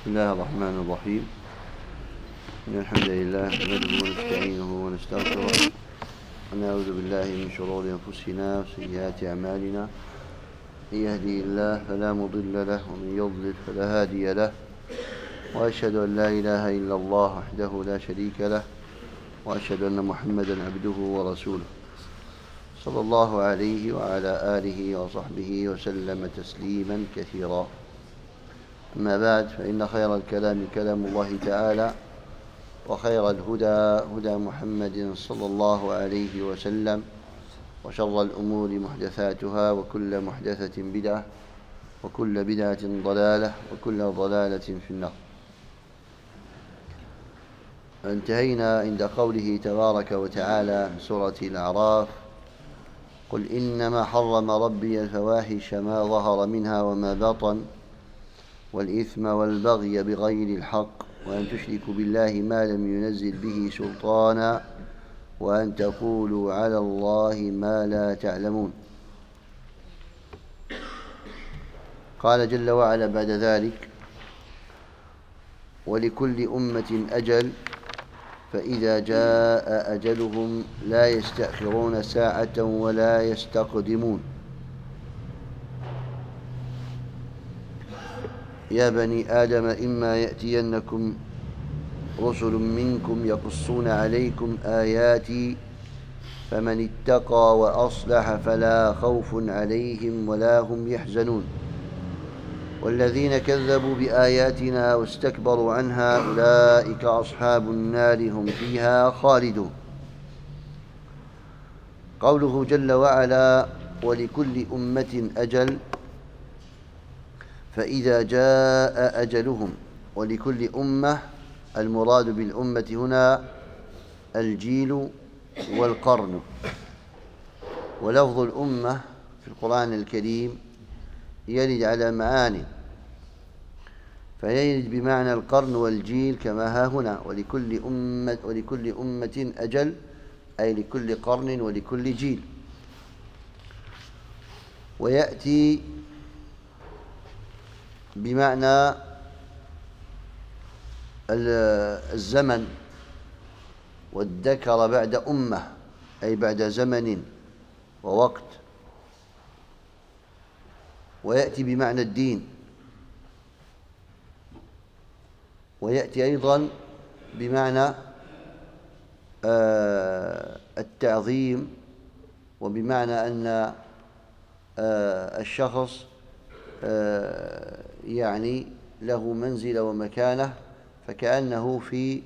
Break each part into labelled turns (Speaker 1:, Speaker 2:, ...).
Speaker 1: بسم الله الرحمن الرحيم. إن الحمد لله نحمده ونستعينه ونستغفره ونعوذ بالله من شرور أنفسنا وسيئات أعمالنا. من يهدي الله فلا مضل له ومن يضلل فلا هادي له، وأشهد أن لا إله إلا الله وحده لا شريك له، وأشهد أن محمدا عبده ورسوله صلى الله عليه وعلى آله وصحبه وسلم تسليما كثيرا. أما بعد، فإن خير الكلام كلام الله تعالى، وخير الهدى هدى محمد صلى الله عليه وسلم، وشر الأمور محدثاتها، وكل محدثة بدعة، وكل بدعة ضلالة، وكل ضلالة في النار. انتهينا عند قوله تبارك وتعالى في سورة الأعراف: قل إنما حرم ربي الفواحش ما ظهر منها وما بطن والإثم والبغي بغير الحق وأن تشركوا بالله ما لم ينزل به سلطانا وأن تقولوا على الله ما لا تعلمون. قال جل وعلا بعد ذلك: ولكل أمة أجل فإذا جاء أجلهم لا يستأخرون ساعة ولا يستقدمون. يا بني آدم إما يأتينكم رسل منكم يقصون عليكم آياتي فمن اتقى وأصلح فلا خوف عليهم ولا هم يحزنون والذين كذبوا بآياتنا واستكبروا عنها أولئك أصحاب النار هم فيها خالدون. قوله جل وعلا: ولكل أمة أجل فإذا جاء أجلهم. ولكل أمة، المراد بالأمة هنا الجيل والقرن. ولفظ الأمة في القرآن الكريم يرد على معاني، فيرد بمعنى القرن والجيل كما ها هنا: ولكل أمة أجل، أي لكل قرن ولكل جيل. ويأتي بمعنى الزمن، والذكر بعد أمة أي بعد زمن ووقت. ويأتي بمعنى الدين، ويأتي أيضا بمعنى التعظيم، وبمعنى أن الشخص يعني له منزلة ومكانة، فكأنه في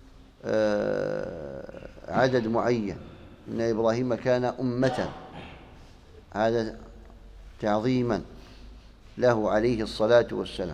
Speaker 1: عدد معين. إن إبراهيم كان أمة، هذا تعظيما له عليه الصلاة والسلام.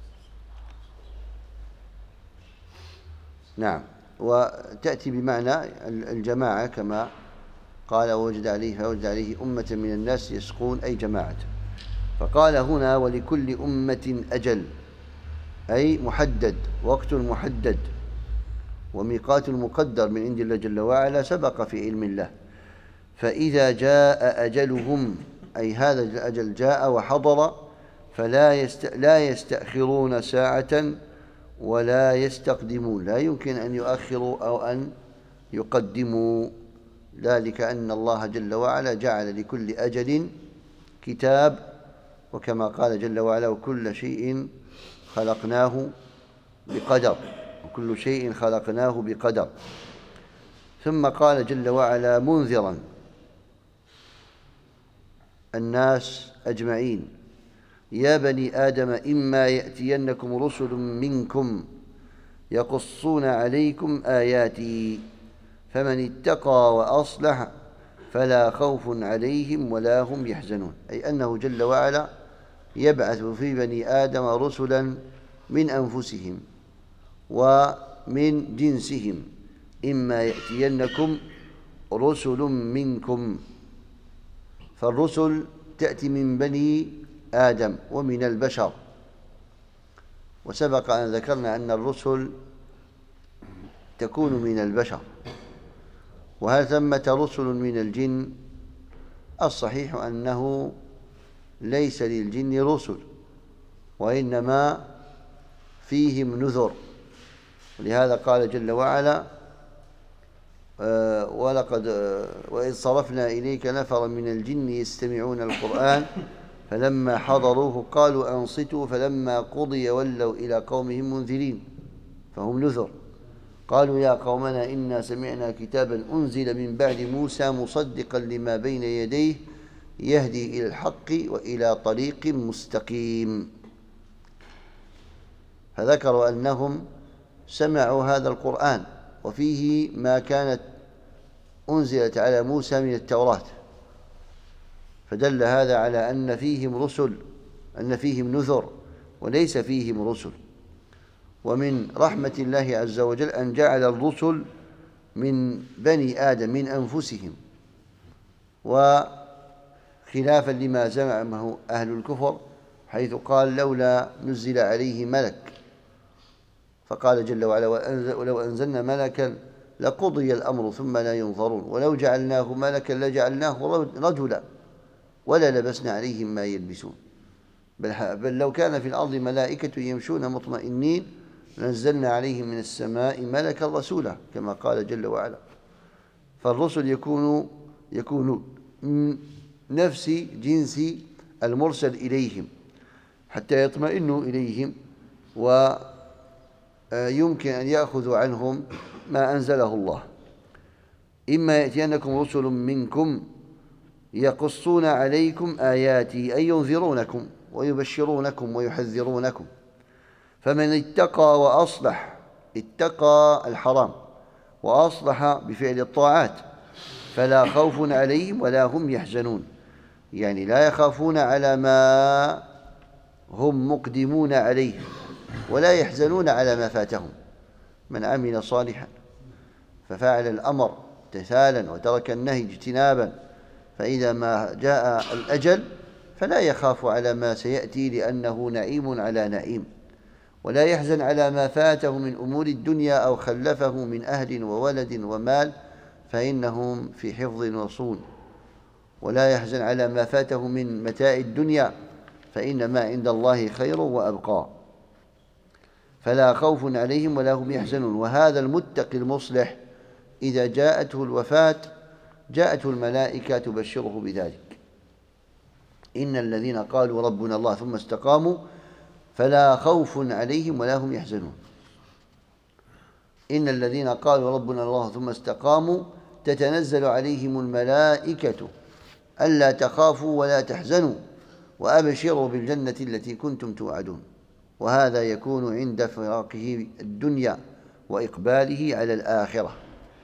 Speaker 1: نعم. وتأتي بمعنى الجماعة كما قال: ووجد عليه أمة من الناس يسقون، أي جماعة. فقال هنا: ولكل أمة أجل، أي محدد، وقت محدد وميقات مقدر من عند الله جل وعلا سبق في علم الله. فإذا جاء أجلهم، أي هذا الأجل جاء وحضر، لا يستأخرون ساعة ولا يستقدمون، لا يمكن أن يؤخروا أو أن يقدموا، ذلك أن الله جل وعلا جعل لكل أجل كتاب، وكما قال جل وعلا: وكل شيء خلقناه بقدر، وكل شيء خلقناه بقدر. ثم قال جل وعلا منذرا الناس أجمعين: يا بني آدم إما يأتينكم رسل منكم يقصون عليكم آياتي فمن اتقى وأصلح فلا خوف عليهم ولا هم يحزنون. أي أنه جل وعلا يبعث في بني آدم رسلا من أنفسهم ومن جنسهم: إما يأتينكم رسل منكم. فالرسل تأتي من بني آدم ومن البشر، وسبق أن ذكرنا أن الرسل تكون من البشر. وهل ثمة رسل من الجن؟ الصحيح أنه ليس للجن رسل، وإنما فيهم نذر. ولهذا قال جل وعلا: وإذ صرفنا إليك نفرا من الجن يستمعون القرآن فلما حضروه قالوا أنصتوا فلما قضي ولوا إلى قومهم منذرين. فهم نذر. قالوا يا قومنا إنا سمعنا كتابا أنزل من بعد موسى مصدقا لما بين يديه يهدي إلى الحق وإلى طريق مستقيم. فذكروا أنهم سمعوا هذا القرآن وفيه ما كانت أنزلت على موسى من التوراة، فدل هذا على أن فيهم رسل، أن فيهم نذر وليس فيهم رسل. ومن رحمة الله عز وجل أن جعل الرسل من بني آدم من أنفسهم، وخلافا لما زعمه أهل الكفر حيث قال لولا نزل عليه ملك، فقال جل وعلا: ولو أنزلنا ملكا لقضي الأمر ثم لا ينظرون ولو جعلناه ملكا لجعلناه رجلا ولا لبسنا عليهم ما يلبسون بل لو كان في الأرض ملائكة يمشون مطمئنين لنزلنا عليهم من السماء ملكا رسولا كما قال جل وعلا. فالرسل يكونوا من نفس جنس المرسل إليهم حتى يطمئنوا إليهم ويمكن أن يأخذوا عنهم ما أنزله الله. إما يأتينكم رسل منكم يقصون عليكم آياتي أي ينذرونكم ويبشرونكم ويحذرونكم، فمن اتقى وأصلح، اتقى الحرام وأصلح بفعل الطاعات فلا خوف عليهم ولا هم يحزنون، يعني لا يخافون على ما هم مقدمون عليه ولا يحزنون على ما فاتهم. من عمل صالحا ففعل الأمر امتثالا وترك النهي اجتنابا فإذا ما جاء الأجل فلا يخاف على ما سيأتي لأنه نعيم على نعيم، ولا يحزن على ما فاته من أمور الدنيا أو خلفه من أهل وولد ومال فإنهم في حفظ وصون، ولا يحزن على ما فاته من متاع الدنيا فإن ما عند الله خير وأبقى، فلا خوف عليهم ولا هم يحزنون. وهذا المتقي المصلح إذا جاءته الوفاة جاءته الملائكة تبشره بذلك: إن الذين قالوا ربنا الله ثم استقاموا فلا خوف عليهم ولا هم يحزنون. إن الذين قالوا ربنا الله ثم استقاموا تتنزل عليهم الملائكة ألا تخافوا ولا تحزنوا وأبشروا بالجنة التي كنتم توعدون. وهذا يكون عند فراقه الدنيا وإقباله على الآخرة.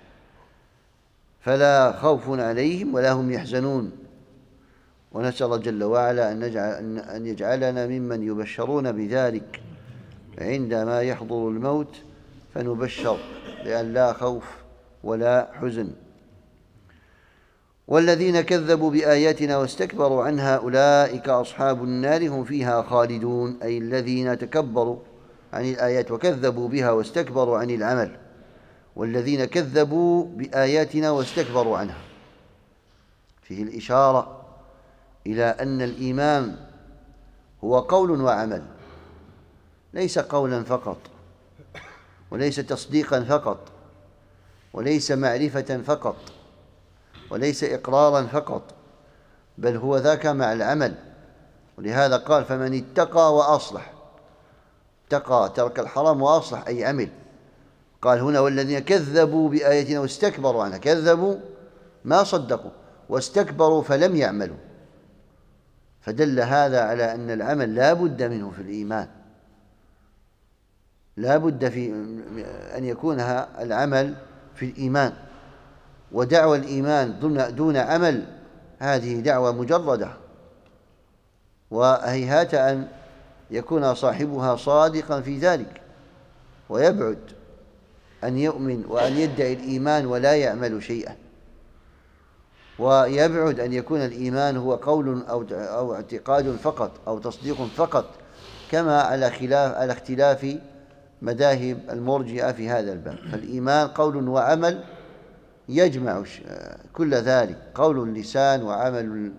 Speaker 1: فلا خوف عليهم ولا هم يحزنون. ونسأل الله جل وعلا أن يجعلنا ممن يبشرون بذلك عندما يحضر الموت فنبشر بأن لا خوف ولا حزن. والذين كذبوا بآياتنا واستكبروا عنها أولئك أصحاب النار هم فيها خالدون، أي الذين تكبروا عن الآيات وكذبوا بها واستكبروا عن العمل. والذين كذبوا بآياتنا واستكبروا عنها فيه الإشارة إلى أن الإيمان هو قول وعمل، ليس قولا فقط وليس تصديقا فقط وليس معرفة فقط وليس إقرارا فقط، بل هو ذاك مع العمل. ولهذا قال: فمن اتقى وأصلح، اتقى ترك الحرام وأصلح أي عمل. قال هنا: والذين كذبوا بآياتنا واستكبروا عنها، كذبوا ما صدقوا واستكبروا فلم يعملوا، فدل هذا على أن العمل لا بد منه في الإيمان، لا بد في أن يكون العمل في الإيمان. ودعوى الإيمان دون عمل هذه دعوة مجردة، وهيهات أن يكون صاحبها صادقا في ذلك، ويبعد أن يؤمن وأن يدعي الإيمان ولا يعمل شيئا، ويبعد أن يكون الإيمان هو قول أو اعتقاد فقط أو تصديق فقط، كما على اختلاف مذاهب المرجئة في هذا الباب. فالإيمان قول وعمل يجمع كل ذلك، قول اللسان وعمل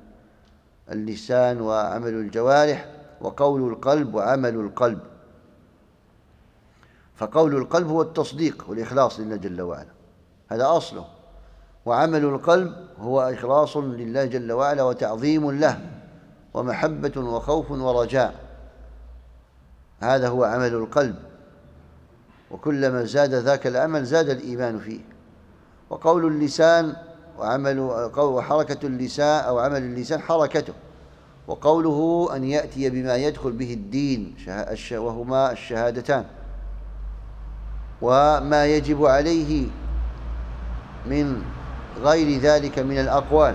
Speaker 1: اللسان وعمل الجوارح، وقول القلب وعمل القلب. فقول القلب هو التصديق والإخلاص لله جل وعلا، هذا أصله. وعمل القلب هو إخلاص لله جل وعلا وتعظيم له ومحبة وخوف ورجاء، هذا هو عمل القلب. وكلما زاد ذاك العمل زاد الإيمان فيه. وقول اللسان وحركة اللسان أو عمل اللسان حركته، وقوله أن يأتي بما يدخل به الدين وهما الشهادتان، وما يجب عليه من غير ذلك من الأقوال.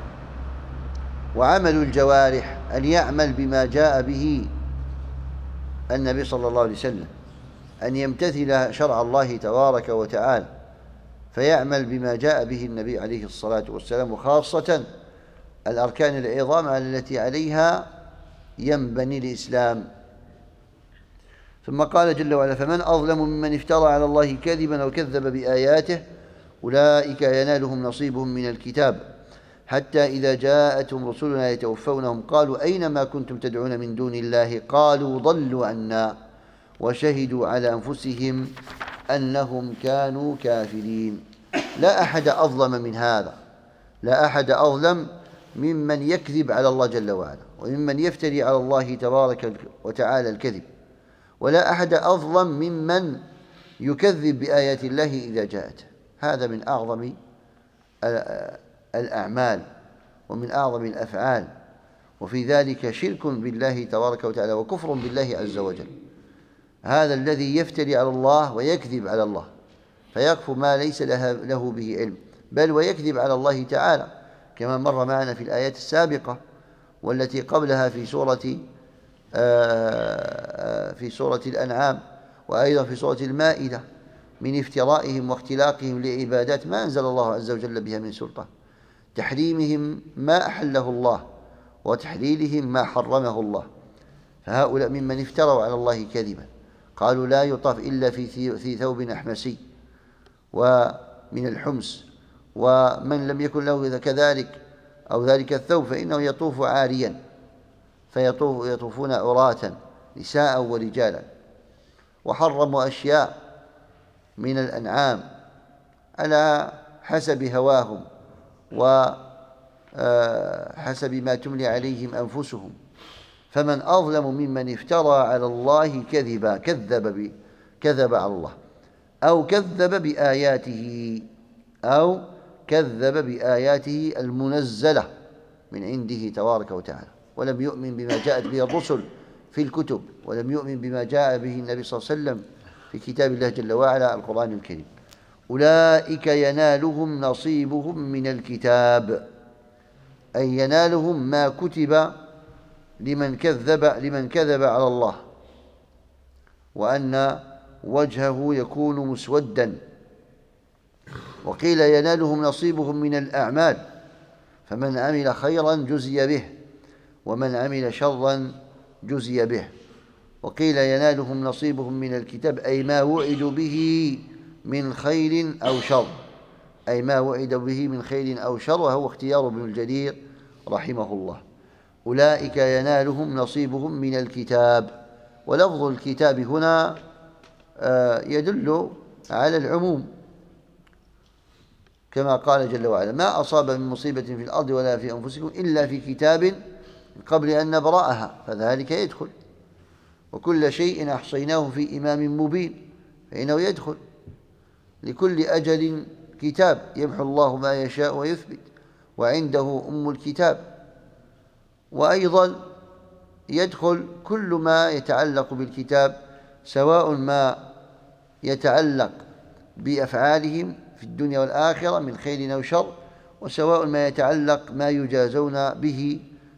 Speaker 1: وعمل الجوارح أن يعمل بما جاء به النبي صلى الله عليه وسلم، أن يمتثل شرع الله تبارك وتعالى فيعمل بما جاء به النبي عليه الصلاة والسلام، وخاصة الأركان العظام التي عليها ينبني الإسلام. ثم قال جل وعلا: فمن أظلم ممن افترى على الله كذبا وكذب بآياته أولئك ينالهم نصيبهم من الكتاب حتى إذا جاءتهم رسلنا يتوفونهم قالوا أين ما كنتم تدعون من دون الله قالوا ضلوا عنا وشهدوا على أنفسهم أنهم كانوا كافرين. لا أحد أظلم من هذا، لا أحد أظلم ممن يكذب على الله جل وعلا وممن يفتري على الله تبارك وتعالى الكذب، ولا أحد أظلم ممن يكذب بآيات الله إذا جاءت. هذا من أعظم الأعمال ومن أعظم الأفعال، وفي ذلك شرك بالله تبارك وتعالى وكفر بالله عز وجل. هذا الذي يفتري على الله ويكذب على الله فيكفر ما ليس له به علم، بل ويكذب على الله تعالى كما مر معنا في الآيات السابقة والتي قبلها في سورة الأنعام، وأيضا في سورة المائدة، من افترائهم واختلاقهم لعبادات ما أنزل الله عز وجل بها من سلطان، تحريمهم ما أحله الله وتحليلهم ما حرمه الله. فهؤلاء ممن افتروا على الله كذبا، قالوا لا يطاف إلا في ثوب أحمسي ومن الحمس، ومن لم يكن له كذلك أو ذلك الثوب فإنه يطوف عاريا، يطوفون عراة نساء ورجالا. وحرموا أشياء من الأنعام على حسب هواهم وحسب ما تملي عليهم أنفسهم. فمن أظلم ممن افترى على الله كذبا كذب على الله أو كذب بآياته المنزلة من عنده تبارك وتعالى، ولم يؤمن بما جاءت به الرسل في الكتب، ولم يؤمن بما جاء به النبي صلى الله عليه وسلم في كتاب الله جل وعلا القرآن الكريم. أولئك ينالهم نصيبهم من الكتاب، أي ينالهم ما كتب لمن كذب على الله، وأن وجهه يكون مسودا. وقيل ينالهم نصيبهم من الأعمال، فمن عمل خيرا جزي به ومن عمل شرا جزي به. وقيل ينالهم نصيبهم من الكتاب أي ما وعدوا به من خير أو شر، أي ما وعد به من خير أو شر، وهو اختيار ابن الجرير رحمه الله. أولئك ينالهم نصيبهم من الكتاب، ولفظ الكتاب هنا يدل على العموم، كما قال جل وعلا: ما أصاب من مصيبة في الأرض ولا في أنفسكم إلا في كتاب قبل أن نبرأها، فذلك يدخل. وكل شيء أحصيناه في إمام مبين، فإنه يدخل. لكل أجل كتاب يمحو الله ما يشاء ويثبت، وعنده أم الكتاب. وأيضا يدخل كل ما يتعلق بالكتاب، سواء ما يتعلق بأفعالهم في الدنيا والآخرة من خير أو شر، وسواء ما يتعلق ما يجازون به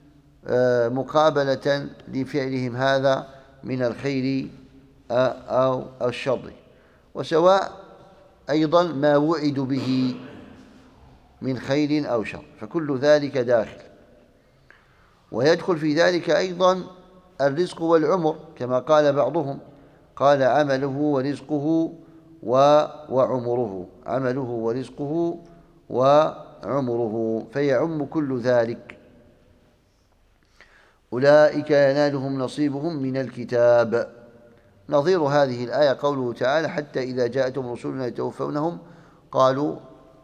Speaker 1: مقابلة لفعلهم هذا من الخير أو الشر، وسواء أيضا ما وعدوا به من خير أو شر، فكل ذلك داخل. ويدخل في ذلك أيضا الرزق والعمر، كما قال بعضهم، قال عمله ورزقه وعمره، عمله ورزقه وعمره، فيعم كل ذلك. أولئك ينالهم نصيبهم من الكتاب، نظير هذه الآية قوله تعالى حتى إذا جاءتهم رسلنا يتوفونهم قالوا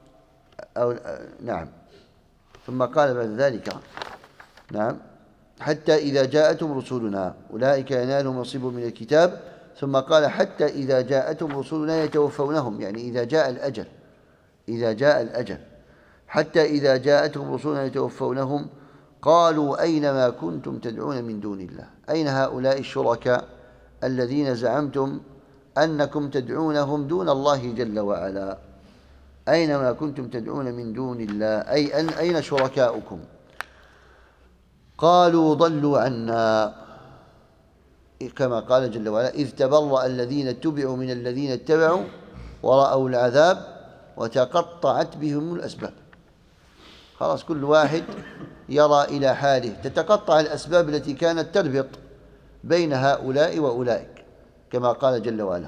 Speaker 1: نعم، ثم قال بعد ذلك نعم حتى إذا جاءتهم رسلنا أولئك ينالهم نصيب من الكتاب، ثم قال حتى إذا جاءتهم رسلنا يتوفونهم، يعني إذا جاء الأجل، إذا جاء الأجل. حتى إذا جاءتهم رسلنا يتوفونهم قالوا أين ما كنتم تدعون من دون الله، أين هؤلاء الشركاء الذين زعمتم أنكم تدعونهم دون الله جل وعلا، أين ما كنتم تدعون من دون الله، أي أين شركاؤكم؟ قالوا ضلوا عنا، كما قال جل وعلا إذ تبرأ الذين اتبعوا من الذين اتبعوا ورأوا العذاب وتقطعت بهم الأسباب. خلاص كل واحد يرى إلى حاله، تتقطع الأسباب التي كانت تربط بين هؤلاء وأولئك، كما قال جل وعلا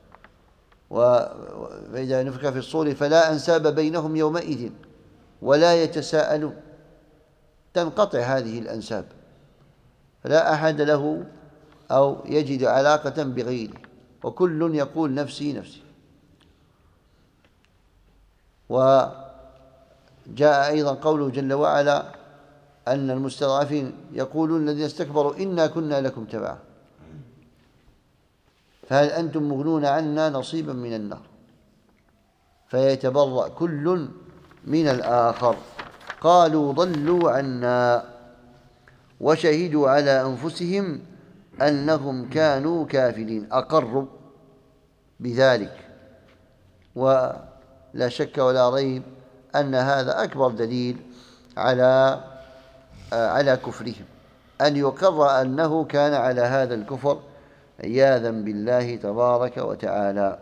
Speaker 1: وإذا نفخ في الصور فلا أنساب بينهم يومئذ ولا يتساءلون، تنقطع هذه الأنساب، لا أحد له أو يجد علاقة بغيره، وكل يقول نفسي نفسي. وجاء أيضا قوله جل وعلا أن المستضعفين يقولون الذين استكبروا إنا كنا لكم تبعا فهل أنتم مغنون عنا نصيبا من النار، فيتبرأ كل من الآخر. قالوا ضلوا عنا وشهدوا على أنفسهم أنهم كانوا كافرين، أقروا بذلك، ولا شك ولا ريب أن هذا أكبر دليل على كفرهم، أن يقر أنه كان على هذا الكفر عياذا بالله تبارك وتعالى.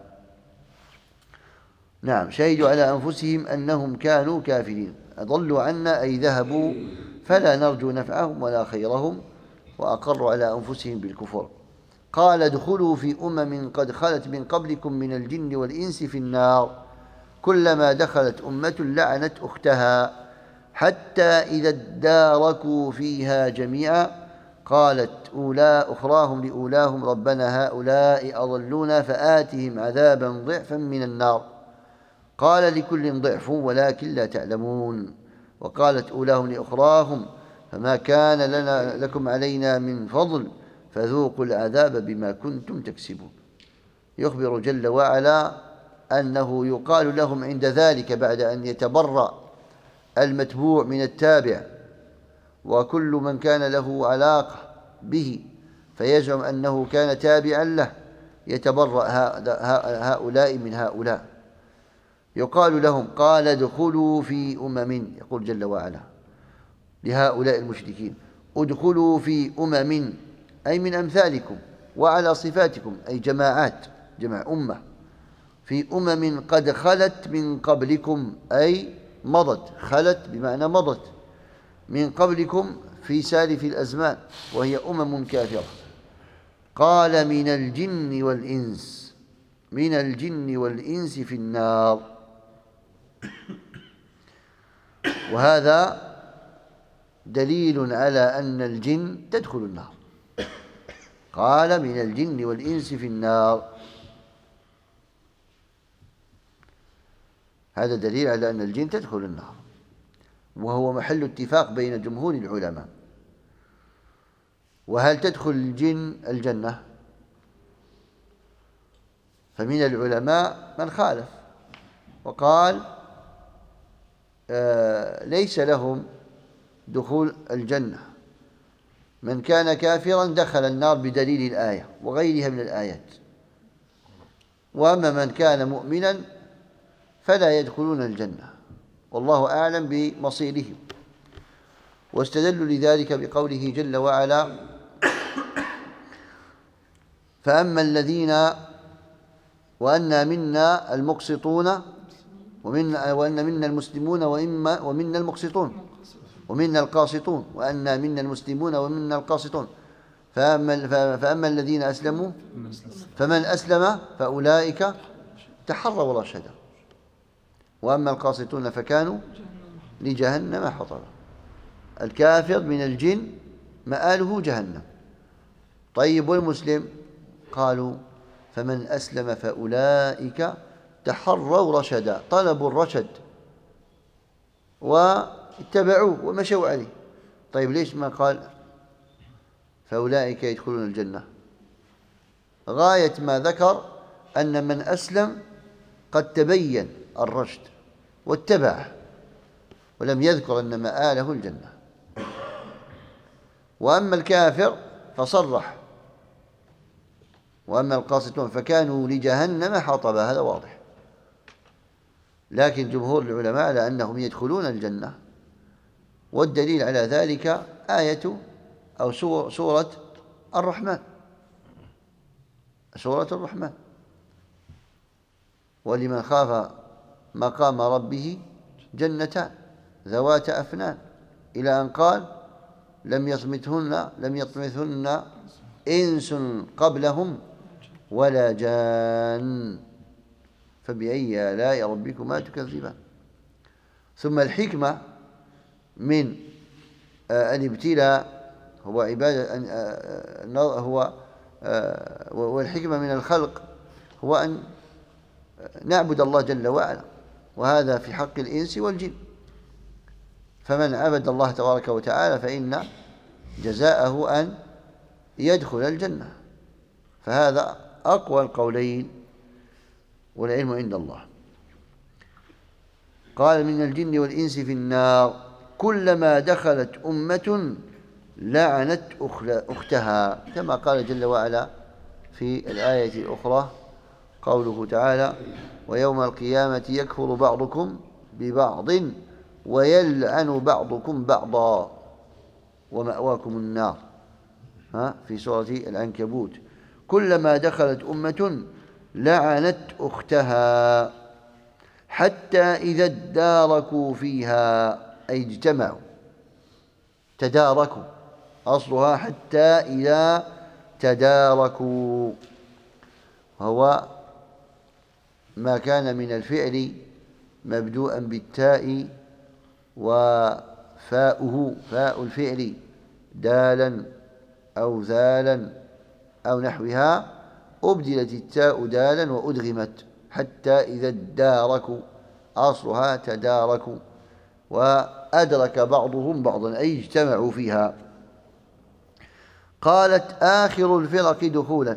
Speaker 1: نعم، شهدوا على أنفسهم أنهم كانوا كافرين، أضلوا عنا أي ذهبوا فلا نرجو نفعهم ولا خيرهم، وأقروا على أنفسهم بالكفر. قال ادخلوا في أمم قد خلت من قبلكم من الجن والإنس في النار كلما دخلت أمة لعنت أختها حتى إذا اداركوا فيها جميعا قالت أخراهم لأولاهم ربنا هؤلاء أضلونا فآتهم عذابا ضعفا من النار قال لكل ضعف ولكن لا تعلمون. وقالت أولاهم لأخراهم فما كان لكم علينا من فضل فذوقوا العذاب بما كنتم تكسبون. يخبر جل وعلا أنه يقال لهم عند ذلك بعد أن يتبرأ المتبوع من التابع وكل من كان له علاقة به فيزعم أنه كان تابعا له، يتبرأ هؤلاء من هؤلاء. يقال لهم قال ادخلوا في أمم، يقول جل وعلا لهؤلاء المشركين ادخلوا في أمم أي من أمثالكم وعلى صفاتكم، أي جماعات، جمع أمة، في أمم قد خلت من قبلكم أي مضت، خلت بمعنى مضت من قبلكم في سالف الأزمان وهي أمم كافرة. قال من الجن والإنس، من الجن والإنس في النار، وهذا دليل على أن الجن تدخل النار. قال من الجن والإنس في النار، هذا دليل على أن الجن تدخل النار، وهو محل اتفاق بين جمهور العلماء. وهل تدخل الجن الجنة؟ فمن العلماء من خالف وقال ليس لهم دخول الجنة، من كان كافرا دخل النار بدليل الآية وغيرها من الآيات، وأما من كان مؤمنا فلا يدخلون الجنة، والله أعلم بمصيرهم. واستدلوا لذلك بقوله جل وعلا فأما الذين وأنا منا المقسطون وأن منا المسلمون ومنا المقسطون ومنا القاسطون وأنا منا المسلمون ومنا القاسطون فأما الذين أسلموا فمن أسلم فأولئك تحروا رشدا وأما القاسطون فكانوا لجهنم حطبا. الكافر من الجن مآله جهنم. طيب والمسلم؟ قالوا فمن أسلم فأولئك تحروا رشدا، طلبوا الرشد واتبعوه ومشوا عليه. طيب ليش ما قال فأولئك يدخلون الجنة؟ غاية ما ذكر أن من أسلم قد تبين الرشد واتبعه، ولم يذكر أن مآله الجنة. وأما الكافر فصرح، وأما القاسطون فكانوا لجهنم حطبا، هذا واضح. لكن جمهور العلماء على أنهم يدخلون الجنة، والدليل على ذلك آية أو سورة الرحمن، سورة الرحمن: ولمن خاف مقام ربه جنتان ذوات أفنان، إلى أن قال لم يطمثهن إنس قبلهم ولا جان فبأي آلاء ربكما تكذبان. ثم الحكمة من الابتلاء هو والحكمة من الخلق هو أن نعبد الله جل وعلا، وهذا في حق الإنس والجن. فمن عبد الله تبارك وتعالى فإن جزاءه أن يدخل الجنة. فهذا أقوى القولين، والعلم عند الله. قال من الجن والإنس في النار كلما دخلت أمة لعنت أختها، كما قال جل وعلا في الآية الأخرى قوله تعالى: ويوم القيامة يكفر بعضكم ببعض ويلعن بعضكم بعضا ومأواكم النار، في سورة العنكبوت. كلما دخلت أمة لعنت أختها حتى إذا اداركوا فيها، أي اجتمعوا، تداركوا، أصلها حتى إذا تداركوا، وهو ما كان من الفعل مبدوءا بالتاء وفاؤه فاء الفعل دالا أو ذالا أو نحوها، أبدلت التاء دالا وأدغمت حتى إذا اداركوا، أصلها تداركوا، وأدرك بعضهم بعضا أي اجتمعوا فيها. قالت آخر الفرق دخولا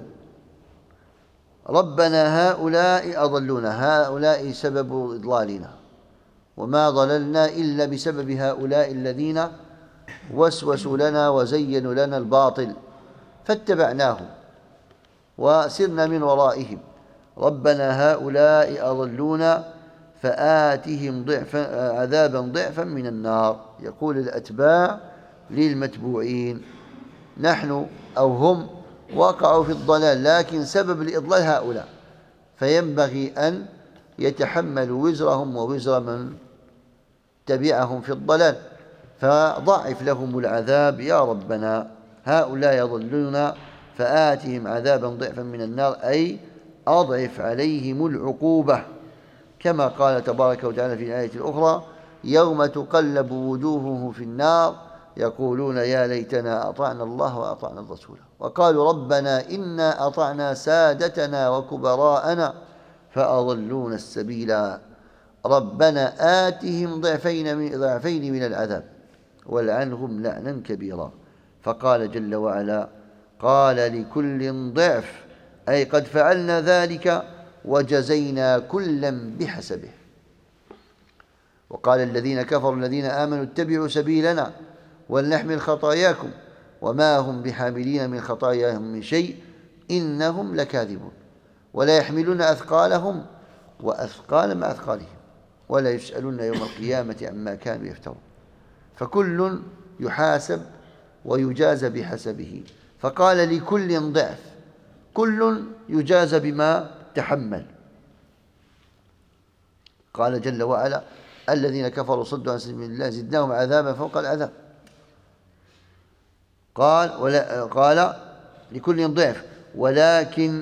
Speaker 1: ربنا هؤلاء أضلونا، هؤلاء سبب إضلالنا، وما ضللنا إلا بسبب هؤلاء الذين وسوسوا لنا وزينوا لنا الباطل فاتبعناهم وسرنا من ورائهم. ربنا هؤلاء أضلونا فآتهم عذابا ضعفا من النار. يقول الأتباع للمتبوعين: نحن أو هم وقعوا في الضلال، لكن سبب الإضلال هؤلاء، فينبغي أن يتحملوا وزرهم ووزر من تبعهم في الضلال، فضعف لهم العذاب يا ربنا. هؤلاء يضلون فآتهم عذابا ضعفا من النار، أي أضعف عليهم العقوبة، كما قال تبارك وتعالى في الآية الأخرى: يوم تقلب وجوههم في النار يقولون يا ليتنا أطعنا الله وأطعنا الرسول وقالوا ربنا إنا أطعنا سادتنا وكبراءنا فأضلونا السبيلا ربنا آتهم ضعفين من العذاب والعنهم لعنا كبيرا. فقال جل وعلا: قال لكل ضعف، أي قد فعلنا ذلك وجزينا كلا بحسبه. وقال الذين كفروا الذين آمنوا اتبعوا سبيلنا ولنحمل خطاياكم وما هم بحاملين من خطاياهم من شيء إنهم لكاذبون ولا يحملون أثقالهم وأثقال مع أثقالهم ولا يسألون يوم القيامة عما كانوا يفترون. فكل يحاسب ويجازى بحسبه. فقال لكل ضعف، كل يجازى بما تحمل. قال جل وعلا: الذين كفروا صدوا عن سبيل الله زدناهم عذابا فوق العذاب. قال لكل ضعف ولكن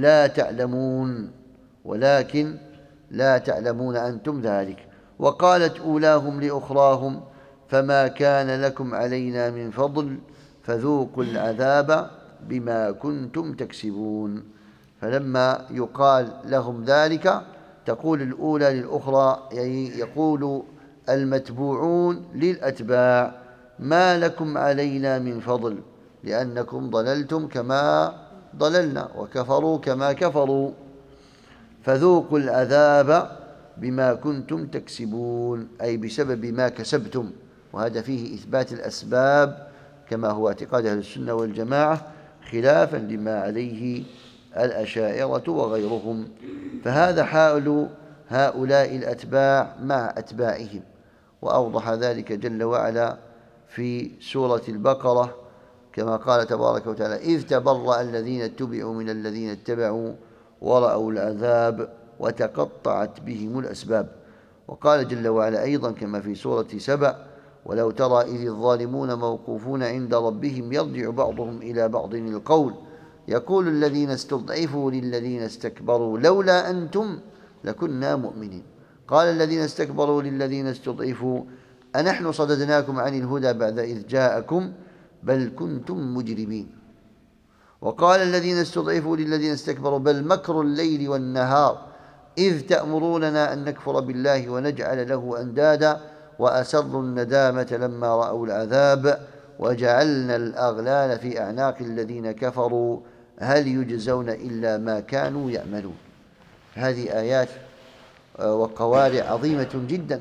Speaker 1: لا تعلمون أنتم ذلك. وقالت أولاهم لأخراهم: فما كان لكم علينا من فضل فذوقوا العذاب بما كنتم تكسبون. فلما يقال لهم ذلك تقول الأولى للأخرى، يعني يقول المتبوعون للأتباع: ما لكم علينا من فضل، لأنكم ضللتم كما ضللنا وكفروا كما كفروا، فذوقوا العذاب بما كنتم تكسبون، أي بسبب ما كسبتم. وهذا فيه إثبات الأسباب كما هو اعتقاد أهل السنة والجماعة، خلافا لما عليه الأشاعرة وغيرهم. فهذا حال هؤلاء الأتباع مع أتباعهم، وأوضح ذلك جل وعلا في سورة البقرة كما قال تبارك وتعالى: إذ تبرأ الذين اتبعوا من الذين اتبعوا ورأوا العذاب وتقطعت بهم الأسباب. وقال جل وعلا أيضا كما في سورة سبأ: ولو ترى إذ الظالمون موقوفون عند ربهم يرجع بعضهم إلى بعض القول يقول الذين استضعفوا للذين استكبروا لولا أنتم لكنا مؤمنين. قال الذين استكبروا للذين استضعفوا أنحن صددناكم عن الهدى بعد إذ جاءكم بل كنتم مجرمين. وقال الذين استضعفوا للذين استكبروا بل مكر الليل والنهار إذ تأمروننا أن نكفر بالله ونجعل له أندادا وأسروا الندامة لما رأوا العذاب وجعلنا الأغلال في أعناق الذين كفروا هل يجزون إلا ما كانوا يعملون. هذه آيات وقوارع عظيمة جدا،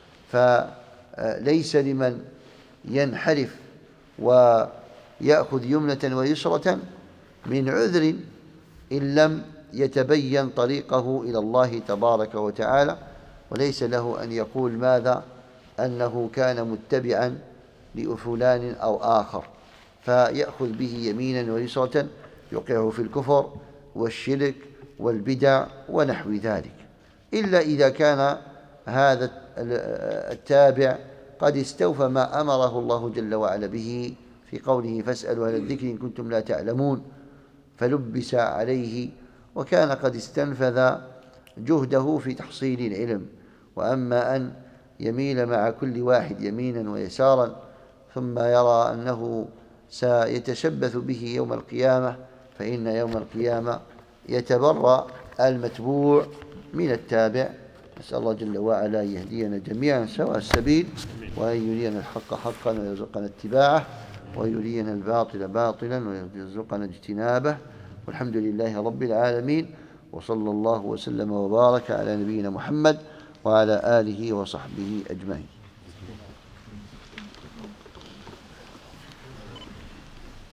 Speaker 1: فليس لمن ينحرف ويأخذ يمنة ويسرة من عذر إن لم يتبين طريقه إلى الله تبارك وتعالى، وليس له أن يقول ماذا أنه كان متبعا لفلان أو آخر فيأخذ به يمينا ويسرة يوقعه في الكفر والشرك والبدع ونحو ذلك، إلا إذا كان هذا التابع قد استوفى ما أمره الله جل وعلا به في قوله: فاسألوا أهل الذكر إن كنتم لا تعلمون، فلبس عليه وكان قد استنفذ جهده في تحصيل العلم. وأما أن يميل مع كل واحد يمينا ويسارا ثم يرى أنه سيتشبث به يوم القيامة، فإن يوم القيامة يتبرأ المتبوع من التابع. نسأل الله جل وعلا يهدينا جميعا سواء السبيل، وأن يرينا الحق حقا ويرزقنا اتباعه، ويرينا الباطل باطلا ويرزقنا اجتنابه. والحمد لله رب العالمين، وصلى الله وسلم وبارك على نبينا محمد وعلى آله وصحبه أجمعين.